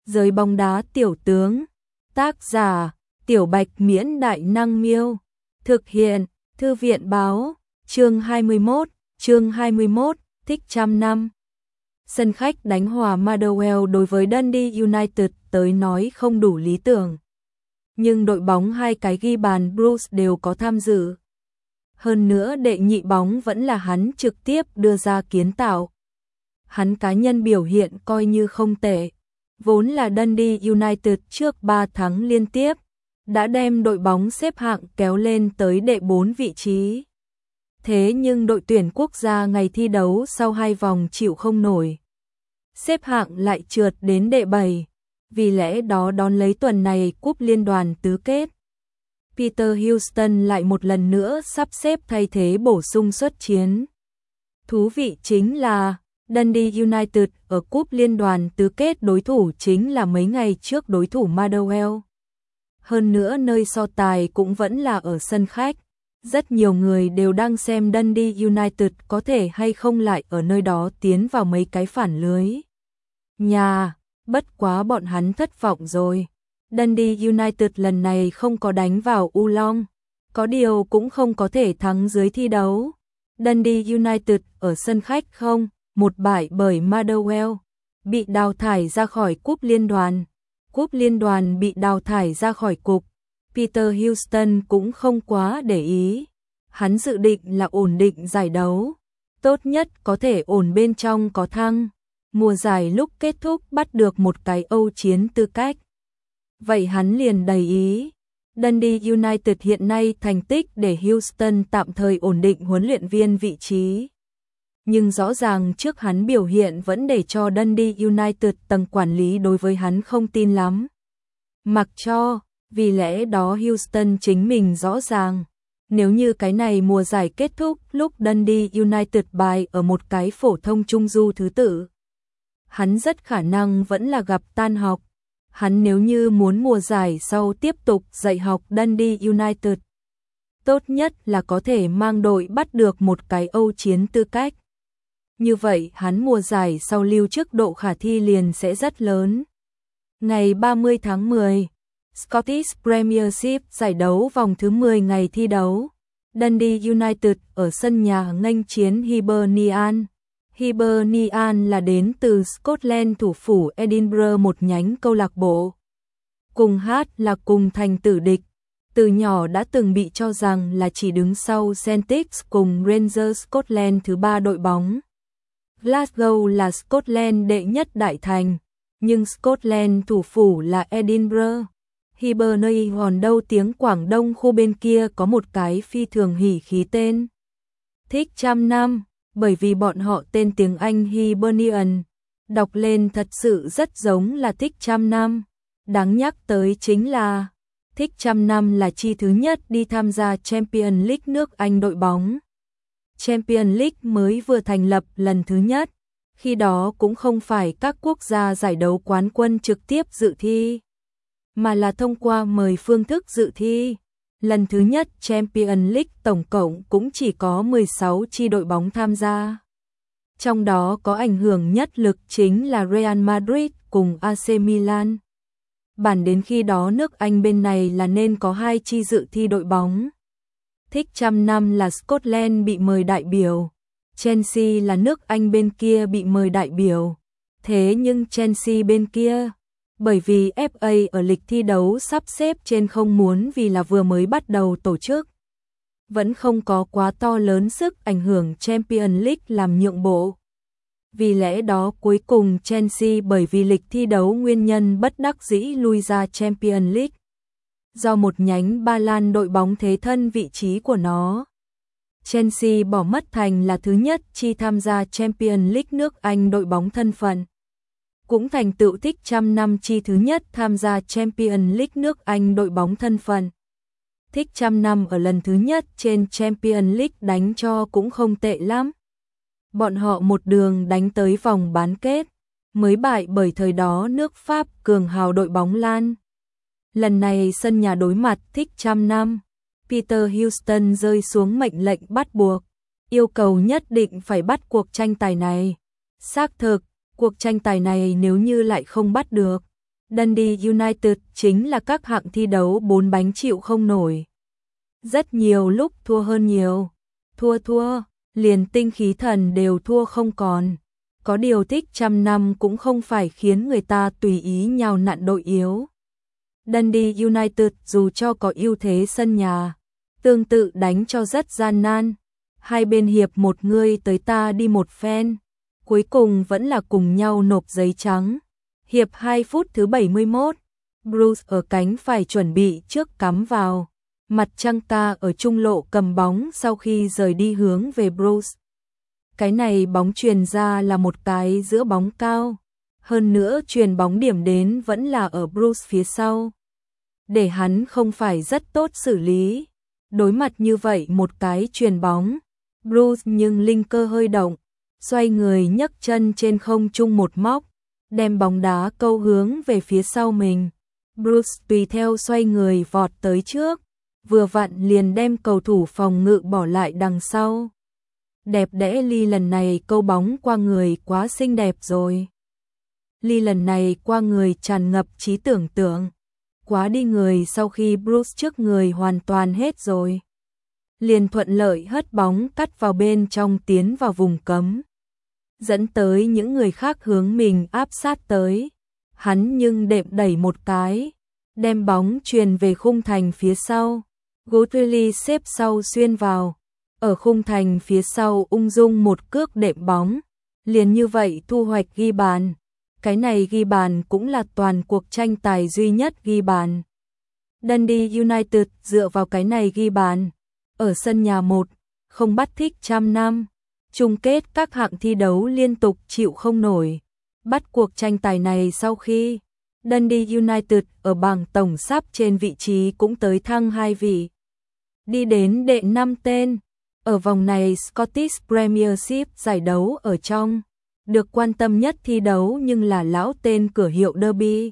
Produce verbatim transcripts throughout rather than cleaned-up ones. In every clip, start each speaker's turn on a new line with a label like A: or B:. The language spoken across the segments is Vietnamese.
A: Giới bóng đá tiểu tướng. Tác giả: Tiểu Bạch Miễn Đại Năng Miêu. Thực hiện: Thư viện Báo. Chương hai mươi mốt. Chương hai mươi mốt. Thích trăm năm. Sân khách đánh hòa Motherwell đối với Dundee United tới nói không đủ lý tưởng. Nhưng đội bóng hai cái ghi bàn Bruce đều có tham dự. Hơn nữa đệ nhị bóng vẫn là hắn trực tiếp đưa ra kiến tạo. Hắn cá nhân biểu hiện coi như không tệ. Vốn là Dundee United trước ba thắng liên tiếp, đã đem đội bóng xếp hạng kéo lên tới đệ bốn vị trí. Thế nhưng đội tuyển quốc gia ngày thi đấu sau hai vòng chịu không nổi. Xếp hạng lại trượt đến đệ bảy, vì lẽ đó đón lấy tuần này cúp liên đoàn tứ kết. Peter Houston lại một lần nữa sắp xếp thay thế bổ sung xuất chiến. Thú vị chính là Dundee United ở cúp liên đoàn tứ kết đối thủ chính là mấy ngày trước đối thủ Motherwell. Hơn nữa nơi so tài cũng vẫn là ở sân khách. Rất nhiều người đều đang xem Dundee United có thể hay không lại ở nơi đó tiến vào mấy cái phản lưới. Nhà, bất quá bọn hắn thất vọng rồi. Dundee United lần này không có đánh vào U Long, có điều cũng không có thể thắng dưới thi đấu. Dundee United ở sân khách không, một bại bởi Motherwell, bị đào thải ra khỏi cúp liên đoàn. Cúp liên đoàn bị đào thải ra khỏi cục. Peter Houston cũng không quá để ý. Hắn dự định là ổn định giải đấu. Tốt nhất có thể ổn bên trong có thăng. Mùa giải lúc kết thúc bắt được một cái Âu chiến tư cách. Vậy hắn liền đầy ý. Dundee United hiện nay thành tích để Houston tạm thời ổn định huấn luyện viên vị trí. Nhưng rõ ràng trước hắn biểu hiện vẫn để cho Dundee United tầng quản lý đối với hắn không tin lắm. Mặc cho, vì lẽ đó Houston chính mình rõ ràng. Nếu như cái này mùa giải kết thúc lúc Dundee United bài ở một cái phổ thông trung du thứ tự, hắn rất khả năng vẫn là gặp tan học. Hắn nếu như muốn mùa giải sau tiếp tục dạy học Dundee United, tốt nhất là có thể mang đội bắt được một cái Âu chiến tư cách. Như vậy hắn mùa giải sau lưu chức độ khả thi liền sẽ rất lớn. Ngày ba mươi tháng mười, Scottish Premiership giải đấu vòng thứ mười ngày thi đấu. Dundee United ở sân nhà nghênh chiến Hibernian. Hibernian là đến từ Scotland thủ phủ Edinburgh một nhánh câu lạc bộ. Cùng hát là cùng thành tử địch. Từ nhỏ đã từng bị cho rằng là chỉ đứng sau Celtic cùng Rangers Scotland thứ ba đội bóng. Glasgow là Scotland đệ nhất đại thành, nhưng Scotland thủ phủ là Edinburgh. Hibernian đâu tiếng Quảng Đông khu bên kia có một cái phi thường hỉ khí tên. Thích trăm năm, bởi vì bọn họ tên tiếng Anh Hibernian, đọc lên thật sự rất giống là thích trăm năm. Đáng nhắc tới chính là, thích trăm năm là chi thứ nhất đi tham gia Champions League nước Anh đội bóng. Champions League mới vừa thành lập lần thứ nhất, khi đó cũng không phải các quốc gia giải đấu quán quân trực tiếp dự thi, mà là thông qua mời phương thức dự thi. Lần thứ nhất Champions League tổng cộng cũng chỉ có mười sáu chi đội bóng tham gia. Trong đó có ảnh hưởng nhất lực chính là Real Madrid cùng a xê Milan. Bản đến khi đó nước Anh bên này là nên có hai chi dự thi đội bóng. Thích trăm năm là Scotland bị mời đại biểu, Chelsea là nước Anh bên kia bị mời đại biểu. Thế nhưng Chelsea bên kia, bởi vì ép a ở lịch thi đấu sắp xếp trên không muốn vì là vừa mới bắt đầu tổ chức, vẫn không có quá to lớn sức ảnh hưởng Champions League làm nhượng bộ. Vì lẽ đó cuối cùng Chelsea bởi vì lịch thi đấu nguyên nhân bất đắc dĩ lui ra Champions League. Do một nhánh Ba Lan đội bóng thế thân vị trí của nó, Chelsea bỏ mất thành là thứ nhất chi tham gia Champions League nước Anh đội bóng thân phận. Cũng thành tựu thích trăm năm chi thứ nhất tham gia Champions League nước Anh đội bóng thân phận. Thích trăm năm ở lần thứ nhất trên Champions League đánh cho cũng không tệ lắm. Bọn họ một đường đánh tới vòng bán kết, mới bại bởi thời đó nước Pháp cường hào đội bóng Lan. Lần này sân nhà đối mặt thích trăm năm, Peter Houston rơi xuống mệnh lệnh bắt buộc, yêu cầu nhất định phải bắt cuộc tranh tài này. Xác thực, cuộc tranh tài này nếu như lại không bắt được, Dundee United chính là các hạng thi đấu bốn bánh chịu không nổi. Rất nhiều lúc thua hơn nhiều. Thua thua, liền tinh khí thần đều thua không còn. Có điều thích trăm năm cũng không phải khiến người ta tùy ý nhào nặn đội yếu. Dundee United dù cho có ưu thế sân nhà, tương tự đánh cho rất gian nan. Hai bên hiệp một người tới ta đi một phen. Cuối cùng vẫn là cùng nhau nộp giấy trắng. Hiệp hai phút thứ bảy mươi mốt, Bruce ở cánh phải chuẩn bị trước cắm vào. Mặt trăng ta ở trung lộ cầm bóng sau khi rời đi hướng về Bruce. Cái này bóng truyền ra là một cái giữa bóng cao. Hơn nữa truyền bóng điểm đến vẫn là ở Bruce phía sau. Để hắn không phải rất tốt xử lý. Đối mặt như vậy một cái truyền bóng. Bruce nhưng linh cơ hơi động. Xoay người nhấc chân trên không trung một móc. Đem bóng đá câu hướng về phía sau mình. Bruce tùy theo xoay người vọt tới trước. Vừa vặn liền đem cầu thủ phòng ngự bỏ lại đằng sau. Đẹp đẽ Lee lần này câu bóng qua người quá xinh đẹp rồi. Lee lần này qua người tràn ngập trí tưởng tượng. Quá đi người sau khi Bruce trước người hoàn toàn hết rồi. Liền thuận lợi hất bóng cắt vào bên trong tiến vào vùng cấm. Dẫn tới những người khác hướng mình áp sát tới. Hắn nhưng đệm đẩy một cái. Đem bóng truyền về khung thành phía sau. Guthrie xếp sau xuyên vào. Ở khung thành phía sau ung dung một cước đệm bóng. Liền như vậy thu hoạch ghi bàn. Cái này ghi bàn cũng là toàn cuộc tranh tài duy nhất ghi bàn. Dundee United dựa vào cái này ghi bàn. Ở sân nhà một, không bắt thích trăm năm. Chung kết các hạng thi đấu liên tục chịu không nổi. Bắt cuộc tranh tài này sau khi Dundee United ở bảng tổng sắp trên vị trí cũng tới thăng hai vị. Đi đến đệ năm tên. Ở vòng này Scottish Premiership giải đấu ở trong. Được quan tâm nhất thi đấu nhưng là lão tên cửa hiệu Derby.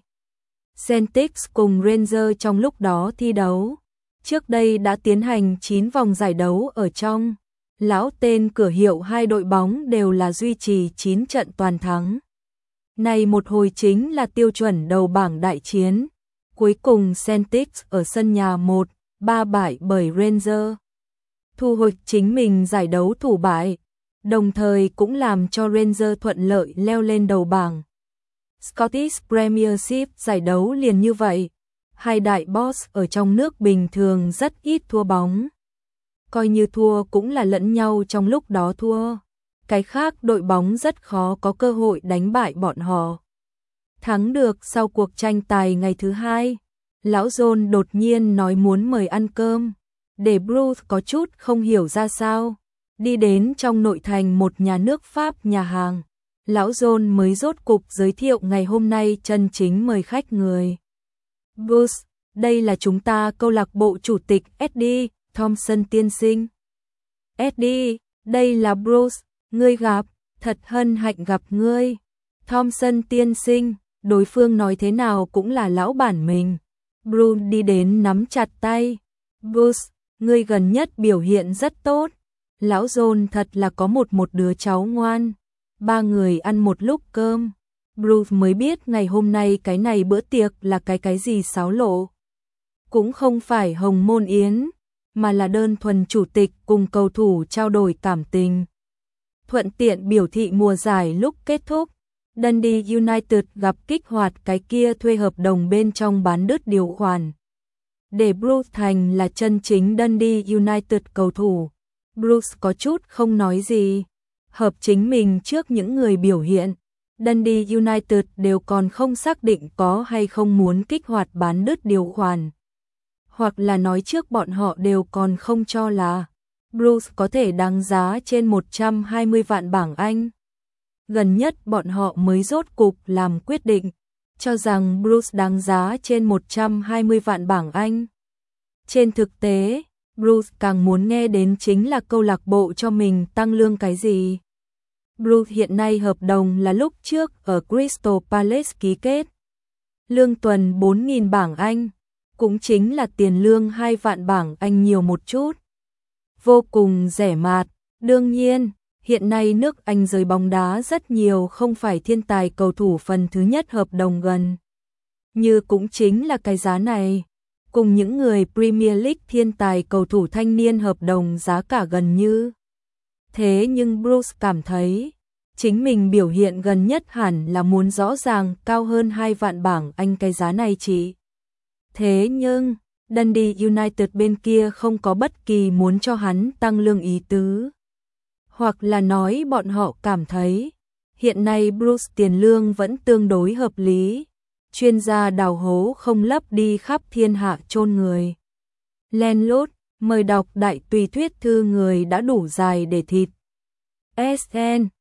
A: Celtic cùng Rangers trong lúc đó thi đấu. Trước đây đã tiến hành chín vòng giải đấu ở trong. Lão tên cửa hiệu hai đội bóng đều là duy trì chín trận toàn thắng. Này một hồi chính là tiêu chuẩn đầu bảng đại chiến. Cuối cùng Celtic ở sân nhà một ba bại bởi Rangers. Thu hồi chính mình giải đấu thủ bại. Đồng thời cũng làm cho Rangers thuận lợi leo lên đầu bảng. Scottish Premiership giải đấu liền như vậy. Hai đại boss ở trong nước bình thường rất ít thua bóng. Coi như thua cũng là lẫn nhau trong lúc đó thua. Cái khác đội bóng rất khó có cơ hội đánh bại bọn họ. Thắng được sau cuộc tranh tài ngày thứ hai. Lão John đột nhiên nói muốn mời ăn cơm. Để Bruce có chút không hiểu ra sao. Đi đến trong nội thành một nhà nước Pháp nhà hàng. Lão John mới rốt cục giới thiệu ngày hôm nay chân chính mời khách người. Bruce, đây là chúng ta câu lạc bộ chủ tịch Eddie Thompson tiên sinh. Eddie, đây là Bruce, ngươi gặp, thật hân hạnh gặp ngươi. Thompson tiên sinh, đối phương nói thế nào cũng là lão bản mình. Bruce đi đến nắm chặt tay. Bruce, ngươi gần nhất biểu hiện rất tốt. Lão John thật là có một một đứa cháu ngoan. Ba người ăn một lúc cơm. Bruce mới biết ngày hôm nay cái này bữa tiệc là cái cái gì xáo lộ. Cũng không phải hồng môn yến, mà là đơn thuần chủ tịch cùng cầu thủ trao đổi cảm tình. Thuận tiện biểu thị mùa giải lúc kết thúc. Dundee United gặp kích hoạt cái kia thuê hợp đồng bên trong bán đứt điều khoản. Để Bruce thành là chân chính Dundee United cầu thủ. Bruce có chút không nói gì. Hợp chính mình trước những người biểu hiện. Dundee United đều còn không xác định có hay không muốn kích hoạt bán đứt điều khoản. Hoặc là nói trước bọn họ đều còn không cho là Bruce có thể đáng giá trên một trăm hai mươi vạn bảng Anh. Gần nhất bọn họ mới rốt cục làm quyết định, cho rằng Bruce đáng giá trên một trăm hai mươi vạn bảng Anh. Trên thực tế, Bruce càng muốn nghe đến chính là câu lạc bộ cho mình tăng lương cái gì. Bruce hiện nay hợp đồng là lúc trước ở Crystal Palace ký kết. Lương tuần bốn nghìn bảng Anh, cũng chính là tiền lương hai vạn bảng Anh nhiều một chút. Vô cùng rẻ mạt, đương nhiên, hiện nay nước Anh giới bóng đá rất nhiều không phải thiên tài cầu thủ phần thứ nhất hợp đồng gần như cũng chính là cái giá này. Cùng những người Premier League thiên tài cầu thủ thanh niên hợp đồng giá cả gần như. Thế nhưng Bruce cảm thấy, chính mình biểu hiện gần nhất hẳn là muốn rõ ràng cao hơn hai vạn bảng Anh cái giá này chỉ. Thế nhưng, Dundee United bên kia không có bất kỳ muốn cho hắn tăng lương ý tứ. Hoặc là nói bọn họ cảm thấy, hiện nay Bruce tiền lương vẫn tương đối hợp lý. Chuyên gia đào hố không lấp đi khắp thiên hạ chôn người. Landlord, mời đọc đại tùy thuyết thư người đã đủ dài để thịt. ét en